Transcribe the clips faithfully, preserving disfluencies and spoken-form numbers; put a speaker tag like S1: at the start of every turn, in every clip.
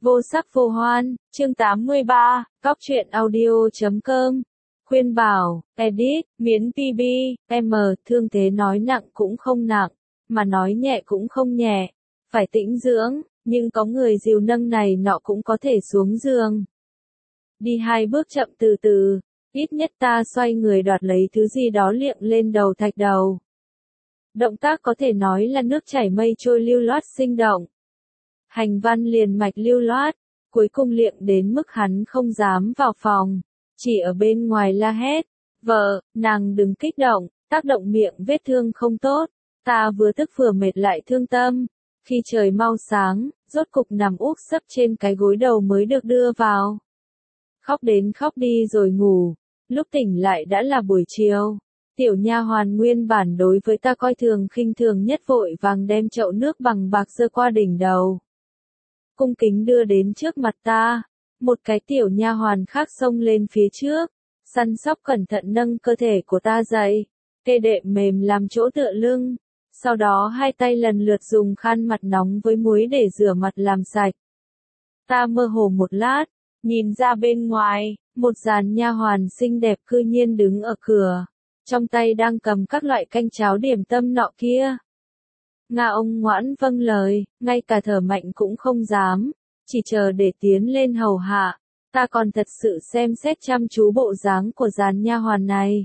S1: Vô sắc vô hoan, chương tám mươi ba, cóc truyện audio chấm com. Khuyên bảo, edit, miến pê bê, M, thương thế nói nặng cũng không nặng, mà nói nhẹ cũng không nhẹ. Phải tĩnh dưỡng, nhưng có người dìu nâng này nọ cũng có thể xuống giường. Đi hai bước chậm từ từ, ít nhất ta xoay người đoạt lấy thứ gì đó liệng lên đầu thạch đầu. Động tác có thể nói là nước chảy mây trôi lưu loát sinh động. Hành văn liền mạch lưu loát, cuối cùng liệng đến mức hắn không dám vào phòng, chỉ ở bên ngoài la hét, vợ, nàng đừng kích động, tác động miệng vết thương không tốt, ta vừa tức vừa mệt lại thương tâm, khi trời mau sáng, rốt cục nằm úp sấp trên cái gối đầu mới được đưa vào. Khóc đến khóc đi rồi ngủ, lúc tỉnh lại đã là buổi chiều. Tiểu nha hoàn nguyên bản đối với ta coi thường khinh thường nhất vội vàng đem chậu nước bằng bạc giơ qua đỉnh đầu. Cung kính đưa đến trước mặt ta, một cái tiểu nha hoàn khác xông lên phía trước, săn sóc cẩn thận nâng cơ thể của ta dậy, kê đệm mềm làm chỗ tựa lưng, sau đó hai tay lần lượt dùng khăn mặt nóng với muối để rửa mặt làm sạch. Ta mơ hồ một lát, nhìn ra bên ngoài, một dàn nha hoàn xinh đẹp cư nhiên đứng ở cửa, trong tay đang cầm các loại canh cháo điểm tâm nọ kia. Nga ông ngoãn vâng lời, ngay cả thở mạnh cũng không dám, chỉ chờ để tiến lên hầu hạ. Ta còn thật sự xem xét chăm chú bộ dáng của dàn nha hoàn này.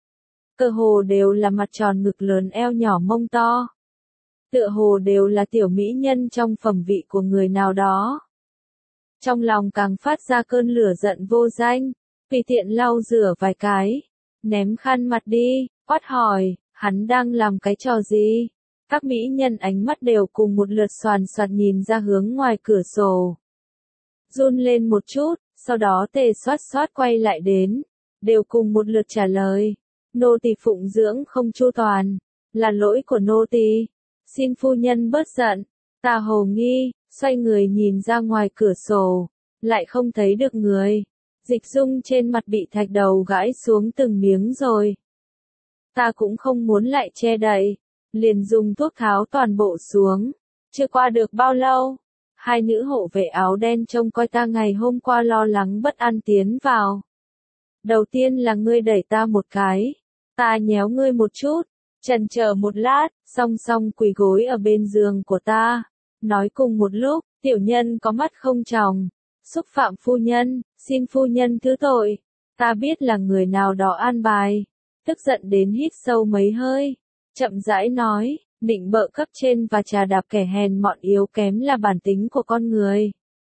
S1: Cơ hồ đều là mặt tròn ngực lớn eo nhỏ mông to. Tựa hồ đều là tiểu mỹ nhân trong phẩm vị của người nào đó. Trong lòng càng phát ra cơn lửa giận vô danh, tùy tiện lau rửa vài cái, ném khăn mặt đi, quát hỏi, hắn đang làm cái trò gì? Các mỹ nhân ánh mắt đều cùng một lượt xoàn xoạt nhìn ra hướng ngoài cửa sổ. Run lên một chút, sau đó tề xoát xoát quay lại đến, đều cùng một lượt trả lời. Nô tỳ phụng dưỡng không chu toàn, là lỗi của nô tỳ. Xin phu nhân bớt giận. Ta hồ nghi, xoay người nhìn ra ngoài cửa sổ, lại không thấy được người. Dịch dung trên mặt bị thạch đầu gãi xuống từng miếng rồi. Ta cũng không muốn lại che đậy, liền dùng thuốc tháo toàn bộ xuống. Chưa qua được bao lâu, hai nữ hộ vệ áo đen trông coi ta ngày hôm qua lo lắng bất an tiến vào. Đầu tiên là ngươi đẩy ta một cái, ta nhéo ngươi một chút, chần chờ một lát, song song quỳ gối ở bên giường của ta, nói cùng một lúc, tiểu nhân có mắt không tròng, xúc phạm phu nhân, xin phu nhân thứ tội. Ta biết là người nào đó an bài, tức giận đến hít sâu mấy hơi, chậm rãi nói, định bợ cấp trên và trà đạp kẻ hèn mọn yếu kém là bản tính của con người.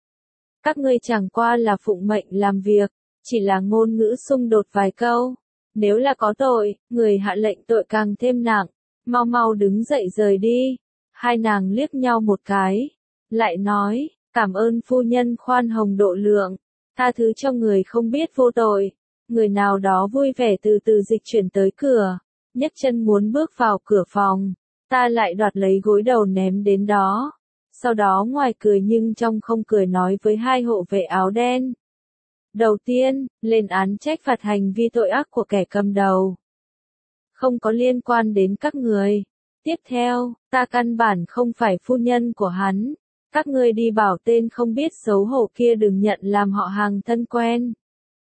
S1: Các ngươi chẳng qua là phụng mệnh làm việc, chỉ là ngôn ngữ xung đột vài câu. Nếu là có tội, người hạ lệnh tội càng thêm nặng, mau mau đứng dậy rời đi. Hai nàng liếc nhau một cái, lại nói, cảm ơn phu nhân khoan hồng độ lượng, tha thứ cho người không biết vô tội. Người nào đó vui vẻ từ từ dịch chuyển tới cửa, nhấc chân muốn bước vào cửa phòng, ta lại đoạt lấy gối đầu ném đến đó. Sau đó ngoài cười nhưng trong không cười nói với hai hộ vệ áo đen. Đầu tiên, lên án trách phạt hành vi tội ác của kẻ cầm đầu. Không có liên quan đến các người. Tiếp theo, ta căn bản không phải phu nhân của hắn. Các ngươi đi bảo tên không biết xấu hổ kia đừng nhận làm họ hàng thân quen.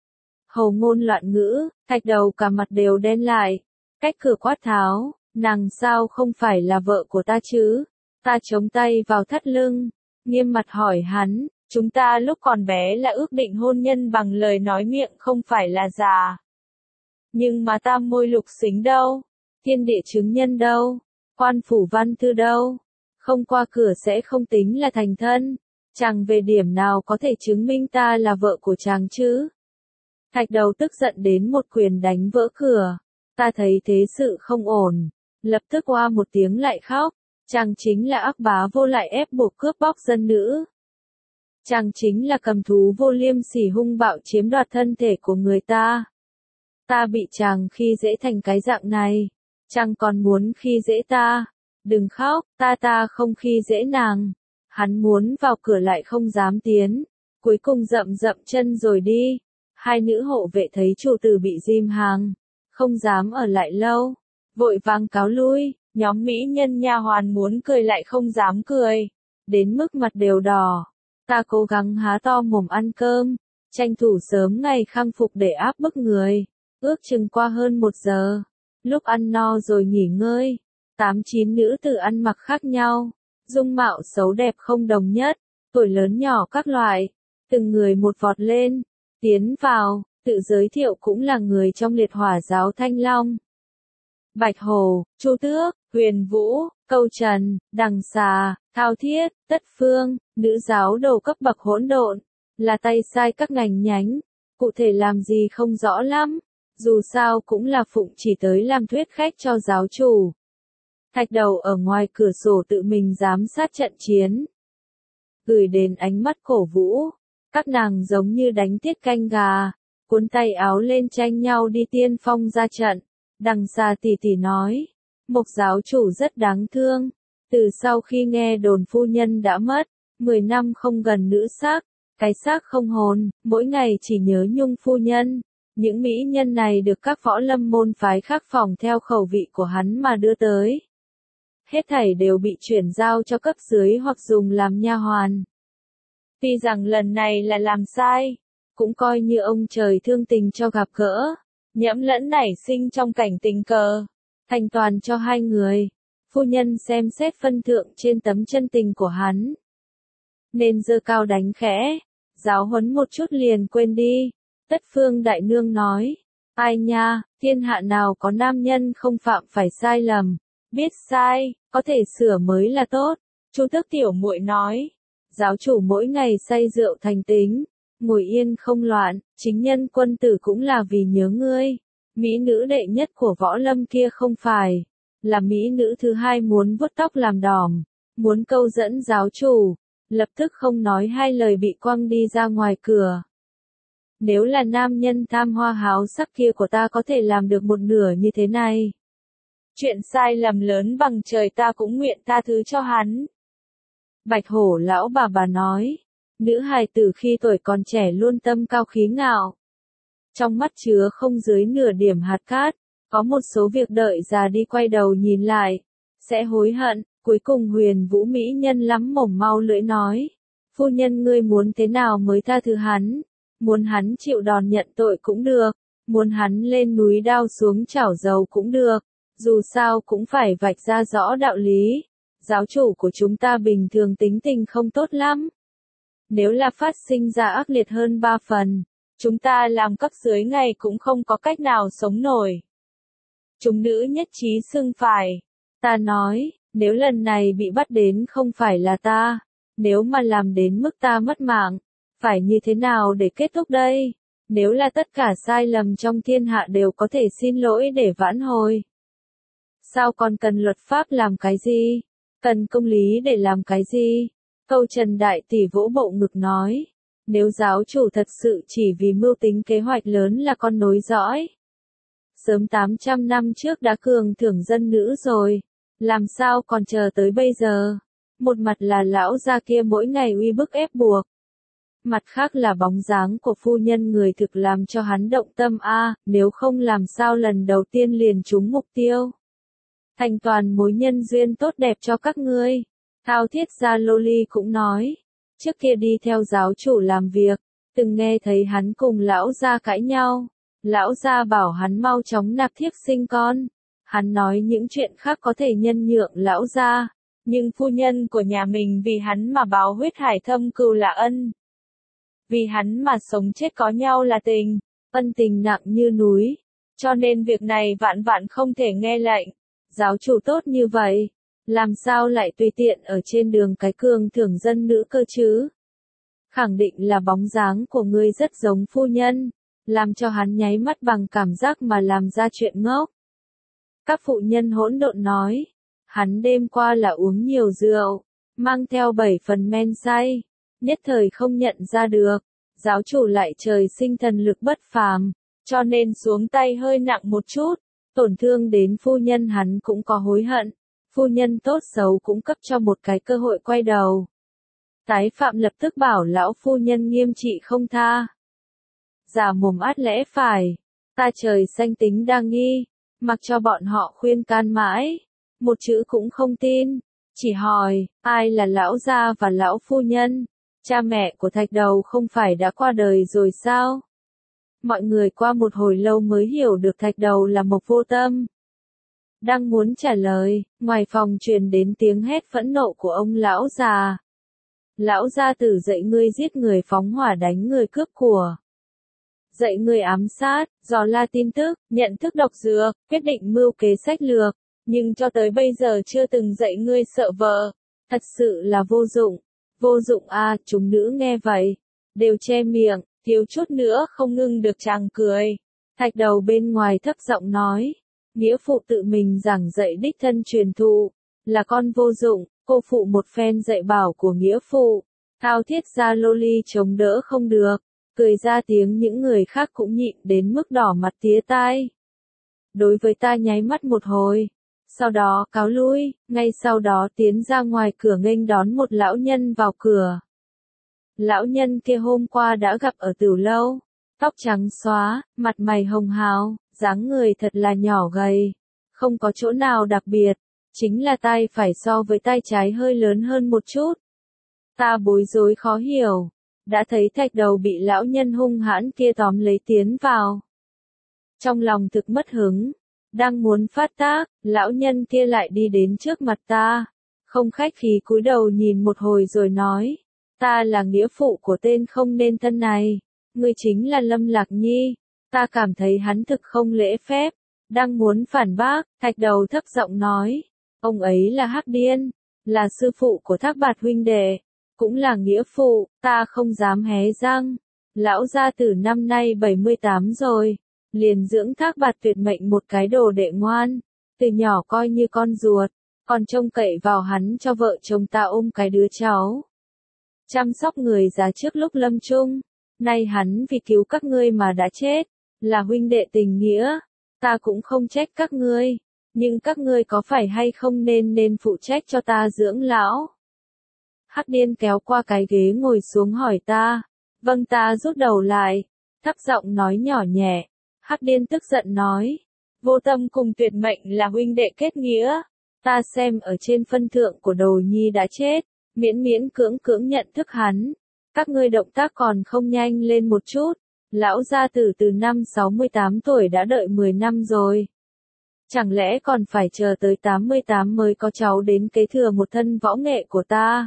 S1: Hầu ngôn loạn ngữ, thạch đầu cả mặt đều đen lại. Cách cửa quát tháo, nàng sao không phải là vợ của ta chứ? Ta chống tay vào thắt lưng, nghiêm mặt hỏi hắn. Chúng ta lúc còn bé là ước định hôn nhân bằng lời nói miệng không phải là giả. Nhưng mà tam môi lục xính đâu? Thiên địa chứng nhân đâu? Quan phủ văn thư đâu? Không qua cửa sẽ không tính là thành thân. Chàng về điểm nào có thể chứng minh ta là vợ của chàng chứ? Thạch đầu tức giận đến một quyền đánh vỡ cửa. Ta thấy thế sự không ổn. Lập tức oa một tiếng lại khóc. Chàng chính là ác bá vô lại ép buộc cướp bóc dân nữ. Chàng chính là cầm thú vô liêm sỉ hung bạo chiếm đoạt thân thể của người ta. Ta bị chàng khi dễ thành cái dạng này. Chàng còn muốn khi dễ ta. Đừng khóc, ta ta không khi dễ nàng. Hắn muốn vào cửa lại không dám tiến. Cuối cùng dậm dậm chân rồi đi. Hai nữ hộ vệ thấy chủ tử bị ghim hàng. Không dám ở lại lâu. Vội vàng cáo lui. Nhóm mỹ nhân nha hoàn muốn cười lại không dám cười. Đến mức mặt đều đỏ. Ta cố gắng há to mồm ăn cơm, tranh thủ sớm ngày khang phục để áp bức người. Ước chừng qua hơn một giờ, lúc ăn no rồi nghỉ ngơi, tám chín nữ tử ăn mặc khác nhau, dung mạo xấu đẹp không đồng nhất, tuổi lớn nhỏ các loại, từng người một vọt lên, tiến vào, tự giới thiệu cũng là người trong liệt hỏa giáo Thanh Long. Bạch Hổ, Chu Tước, Huyền Vũ, Câu Trần, Đằng Xà, Thao Thiết, Tất Phương, nữ giáo đầu cấp bậc hỗn độn, là tay sai các ngành nhánh, cụ thể làm gì không rõ lắm, dù sao cũng là phụng chỉ tới làm thuyết khách cho giáo chủ. Thạch Đầu ở ngoài cửa sổ tự mình giám sát trận chiến, gửi đến ánh mắt cổ vũ, các nàng giống như đánh tiết canh gà, cuốn tay áo lên tranh nhau đi tiên phong ra trận. Đằng Xà tỉ tỉ nói, Mộc giáo chủ rất đáng thương, từ sau khi nghe đồn phu nhân đã mất, mười năm không gần nữ xác, cái xác không hồn, mỗi ngày chỉ nhớ nhung phu nhân. Những mỹ nhân này được các võ lâm môn phái khác phòng theo khẩu vị của hắn mà đưa tới. Hết thảy đều bị chuyển giao cho cấp dưới hoặc dùng làm nha hoàn. Tuy rằng lần này là làm sai, cũng coi như ông trời thương tình cho gặp gỡ, nhẫm lẫn nảy sinh trong cảnh tình cờ, thành toàn cho hai người. Phu nhân xem xét phân thượng trên tấm chân tình của hắn, nên giơ cao đánh khẽ, giáo huấn một chút liền quên đi. Tất Phương đại nương nói, ai nha, thiên hạ nào có nam nhân không phạm phải sai lầm, biết sai, có thể sửa mới là tốt. Chu Tước tiểu muội nói, giáo chủ mỗi ngày say rượu thành tính, ngồi yên không loạn, chính nhân quân tử cũng là vì nhớ ngươi. Mỹ nữ đệ nhất của võ lâm kia không phải, là mỹ nữ thứ hai muốn vuốt tóc làm đỏm, muốn câu dẫn giáo chủ, lập tức không nói hai lời bị quăng đi ra ngoài cửa. Nếu là nam nhân tham hoa háo sắc kia của ta có thể làm được một nửa như thế này. Chuyện sai lầm lớn bằng trời ta cũng nguyện tha thứ cho hắn. Bạch Hổ lão bà bà nói, nữ hài tử khi tuổi còn trẻ luôn tâm cao khí ngạo. Trong mắt chứa không dưới nửa điểm hạt cát, có một số việc đợi già đi quay đầu nhìn lại, sẽ hối hận. Cuối cùng Huyền Vũ mỹ nhân lắm mồm mau lưỡi nói, phu nhân ngươi muốn thế nào mới tha thứ hắn, muốn hắn chịu đòn nhận tội cũng được, muốn hắn lên núi đao xuống chảo dầu cũng được, dù sao cũng phải vạch ra rõ đạo lý. Giáo chủ của chúng ta bình thường tính tình không tốt lắm. Nếu là phát sinh ra ác liệt hơn ba phần, chúng ta làm cấp dưới ngày cũng không có cách nào sống nổi. Chúng nữ nhất trí xưng phải. Ta nói, nếu lần này bị bắt đến không phải là ta, nếu mà làm đến mức ta mất mạng, phải như thế nào để kết thúc đây? Nếu là tất cả sai lầm trong thiên hạ đều có thể xin lỗi để vãn hồi, sao còn cần luật pháp làm cái gì? Cần công lý để làm cái gì? Câu Trần đại tỷ vỗ bộ ngực nói, nếu giáo chủ thật sự chỉ vì mưu tính kế hoạch lớn là con nối dõi, sớm tám trăm năm trước đã cường thưởng dân nữ rồi, làm sao còn chờ tới bây giờ? Một mặt là lão gia kia mỗi ngày uy bức ép buộc, mặt khác là bóng dáng của phu nhân người thực làm cho hắn động tâm a, à, nếu không làm sao lần đầu tiên liền trúng mục tiêu. Thành toàn mối nhân duyên tốt đẹp cho các ngươi. Thao Thiết gia Loli cũng nói, trước kia đi theo giáo chủ làm việc, từng nghe thấy hắn cùng lão gia cãi nhau, lão gia bảo hắn mau chóng nạp thiếp sinh con. Hắn nói những chuyện khác có thể nhân nhượng lão gia, nhưng phu nhân của nhà mình vì hắn mà báo huyết hải thâm cừu là ân. Vì hắn mà sống chết có nhau là tình, ân tình nặng như núi, cho nên việc này vạn vạn không thể nghe lệnh. Giáo chủ tốt như vậy, làm sao lại tùy tiện ở trên đường cái cường thưởng dân nữ cơ chứ? Khẳng định là bóng dáng của ngươi rất giống phu nhân, làm cho hắn nháy mắt bằng cảm giác mà làm ra chuyện ngốc. Các phụ nhân hỗn độn nói, hắn đêm qua là uống nhiều rượu, mang theo bảy phần men say, nhất thời không nhận ra được, giáo chủ lại trời sinh thần lực bất phàm, cho nên xuống tay hơi nặng một chút, tổn thương đến phu nhân hắn cũng có hối hận, phu nhân tốt xấu cũng cấp cho một cái cơ hội quay đầu. Tái phạm lập tức bảo lão phu nhân nghiêm trị không tha. Giả mồm át lẽ phải, ta trời xanh tính đa nghi, mặc cho bọn họ khuyên can mãi, một chữ cũng không tin, chỉ hỏi, ai là lão gia và lão phu nhân, Cha mẹ của thạch đầu không phải đã qua đời rồi sao? Mọi người qua một hồi lâu mới hiểu được thạch đầu là Mộc Vô Tâm. Đang muốn trả lời, ngoài phòng truyền đến tiếng hét phẫn nộ của ông lão già. Lão gia tử dạy ngươi giết người, phóng hỏa đánh người, cướp của. Dạy người ám sát, dò la tin tức, nhận thức độc dược, quyết định mưu kế sách lược, nhưng cho tới bây giờ chưa từng dạy ngươi sợ vợ. Thật sự là vô dụng. Vô dụng à, chúng nữ nghe vậy, đều che miệng, thiếu chút nữa không ngưng được chàng cười. Thạch đầu bên ngoài thấp giọng nói, nghĩa phụ tự mình giảng dạy đích thân truyền thụ, là con vô dụng, cô phụ một phen dạy bảo của nghĩa phụ. Thao thiết gia loli chống đỡ không được, cười ra tiếng, những người khác cũng nhịn đến mức đỏ mặt tía tai. Đối với ta nháy mắt một hồi, sau đó cáo lui, ngay sau đó tiến ra ngoài cửa nghênh đón một lão nhân vào cửa. Lão nhân kia hôm qua đã gặp ở Tửu Lâu, tóc trắng xóa, mặt mày hồng hào, dáng người thật là nhỏ gầy, không có chỗ nào đặc biệt, chính là tay phải so với tay trái hơi lớn hơn một chút. Ta bối rối khó hiểu, đã thấy thạch đầu bị lão nhân hung hãn kia tóm lấy tiến vào. Trong lòng thực mất hứng, đang muốn phát tác, lão nhân kia lại đi đến trước mặt ta, không khách khí cúi đầu nhìn một hồi rồi nói, ta là nghĩa phụ của tên không nên thân này, ngươi chính là Lâm Lạc Nhi. Ta cảm thấy hắn thực không lễ phép, đang muốn phản bác, thạch đầu thấp giọng nói, ông ấy là Hắc Điên, là sư phụ của Thác Bạt huynh đệ, cũng là nghĩa phụ. Ta không dám hé răng. Lão gia tử năm nay bảy mươi tám rồi, liền dưỡng Thác Bạt tuyệt mệnh một cái đồ đệ ngoan, từ nhỏ coi như con ruột, còn trông cậy vào hắn cho vợ chồng ta ôm cái đứa cháu, chăm sóc người già trước lúc lâm chung. Nay hắn vì cứu các ngươi mà đã chết, là huynh đệ tình nghĩa, ta cũng không trách các ngươi, nhưng các ngươi có phải hay không nên nên phụ trách cho ta dưỡng lão. Hắc Điên kéo qua cái ghế ngồi xuống hỏi ta. Vâng, ta rút đầu lại, thấp giọng nói nhỏ nhẹ. Hắc Điên tức giận nói, Vô Tâm cùng Tuyệt Mệnh là huynh đệ kết nghĩa, ta xem ở trên phân thượng của Đồ Nhi đã chết, miễn miễn cưỡng cưỡng nhận thức hắn, các ngươi động tác còn không nhanh lên một chút. Lão gia tử từ năm sáu mươi tám tuổi đã đợi mười năm rồi, chẳng lẽ còn phải chờ tới tám mươi tám mới có cháu đến kế thừa một thân võ nghệ của ta?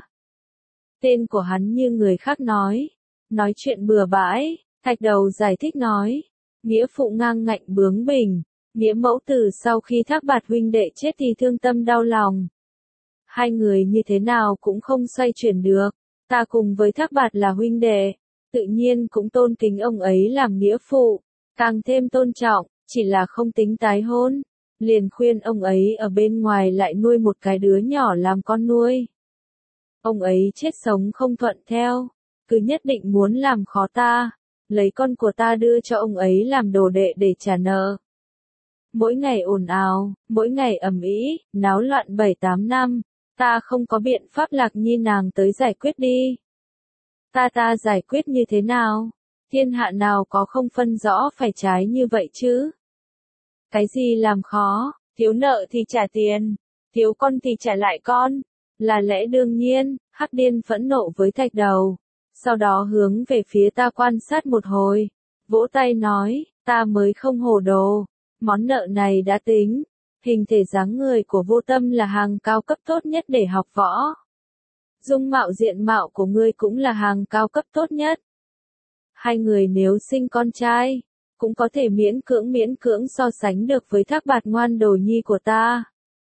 S1: Tên của hắn như người khác nói, nói chuyện bừa bãi. Thạch đầu giải thích nói, nghĩa phụ ngang ngạnh bướng bỉnh, nghĩa mẫu từ sau khi Thác Bạt huynh đệ chết thì thương tâm đau lòng, hai người như thế nào cũng không xoay chuyển được. Ta cùng với Thác Bạt là huynh đệ, tự nhiên cũng tôn kính ông ấy làm nghĩa phụ, càng thêm tôn trọng, chỉ là không tính tái hôn, liền khuyên ông ấy ở bên ngoài lại nuôi một cái đứa nhỏ làm con nuôi. Ông ấy chết sống không thuận theo, cứ nhất định muốn làm khó ta, lấy con của ta đưa cho ông ấy làm đồ đệ để trả nợ. Mỗi ngày ồn ào, mỗi ngày ầm ĩ, náo loạn bảy tám năm, ta không có biện pháp. Lạc Nhi nàng tới giải quyết đi. Ta ta giải quyết như thế nào? Thiên hạ nào có không phân rõ phải trái như vậy chứ? Cái gì làm khó? Thiếu nợ thì trả tiền, thiếu con thì trả lại con, là lẽ đương nhiên. Hắc Điên phẫn nộ với thạch đầu, sau đó hướng về phía ta quan sát một hồi, vỗ tay nói, ta mới không hồ đồ, món nợ này đã tính. Hình thể dáng người của Vô Tâm là hàng cao cấp tốt nhất để học võ. Dung mạo diện mạo của ngươi cũng là hàng cao cấp tốt nhất. Hai người nếu sinh con trai, cũng có thể miễn cưỡng miễn cưỡng so sánh được với Thác Bạt ngoan đồ nhi của ta.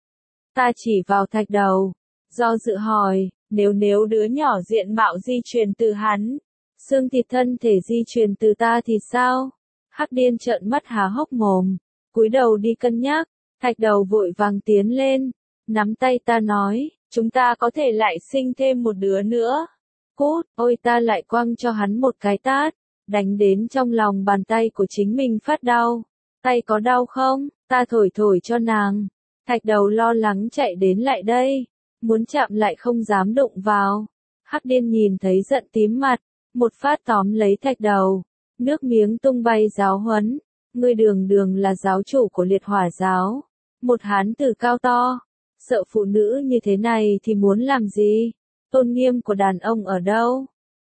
S1: Ta chỉ vào thạch đầu, do dự hỏi, nếu nếu đứa nhỏ diện mạo di truyền từ hắn, xương thịt thân thể di truyền từ ta thì sao? Hắc Điên trợn mắt há hốc mồm, cúi đầu đi cân nhắc. Thạch đầu vội vàng tiến lên, nắm tay ta nói, chúng ta có thể lại sinh thêm một đứa nữa. Cút, ôi ta lại quăng cho hắn một cái tát, đánh đến trong lòng bàn tay của chính mình phát đau. Tay có đau không? Ta thổi thổi cho nàng. Thạch đầu lo lắng chạy đến lại đây, muốn chạm lại không dám đụng vào. Hắc Điên nhìn thấy giận tím mặt, một phát tóm lấy thạch đầu, nước miếng tung bay giáo huấn. Ngươi đường đường là giáo chủ của liệt hỏa giáo, một hán tử cao to, sợ phụ nữ như thế này thì muốn làm gì? Tôn nghiêm của đàn ông ở đâu?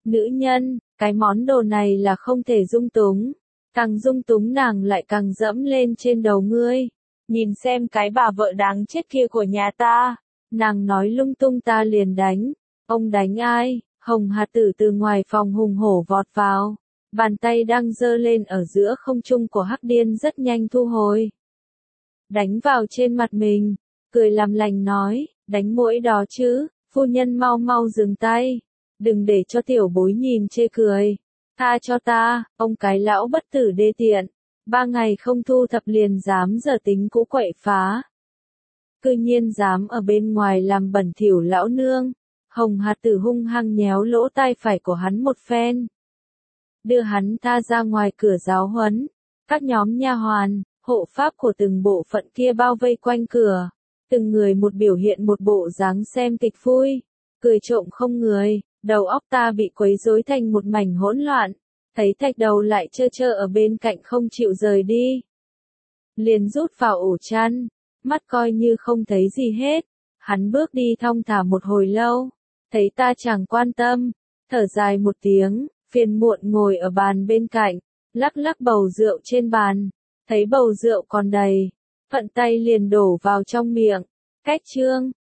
S1: Nữ nhân, cái món đồ này là không thể dung túng. Càng dung túng nàng lại càng dẫm lên trên đầu ngươi. Nhìn xem cái bà vợ đáng chết kia của nhà ta. Nàng nói lung tung ta liền đánh. Ông đánh ai? Hồng Hạt Tử từ ngoài phòng hùng hổ vọt vào. Bàn tay đang giơ lên ở giữa không trung của Hắc Điên rất nhanh thu hồi. Đánh vào trên mặt mình. Cười làm lành nói, đánh mũi đó chứ, phu nhân mau mau dừng tay. Đừng để cho tiểu bối nhìn chê cười. Tha cho ta, ông cái lão bất tử đê tiện. Ba ngày không thu thập liền dám giờ tính cũ quậy phá. Cư nhiên dám ở bên ngoài làm bẩn thỉu lão nương. Hồng Hạt Tử hung hăng nhéo lỗ tai phải của hắn một phen. Đưa hắn ta ra ngoài cửa giáo huấn. Các nhóm nha hoàn, hộ pháp của từng bộ phận kia bao vây quanh cửa. Từng người một biểu hiện một bộ dáng xem kịch vui. Cười trộm không người, đầu óc ta bị quấy rối thành một mảnh hỗn loạn. Thấy Thạch Đầu lại trơ trơ ở bên cạnh không chịu rời đi. Liền rút vào ổ chăn, mắt coi như không thấy gì hết. Hắn bước đi thong thả một hồi lâu, thấy ta chẳng quan tâm, thở dài một tiếng, phiền muộn ngồi ở bàn bên cạnh, lắc lắc bầu rượu trên bàn, thấy bầu rượu còn đầy, thuận tay liền đổ vào trong miệng. Cách chương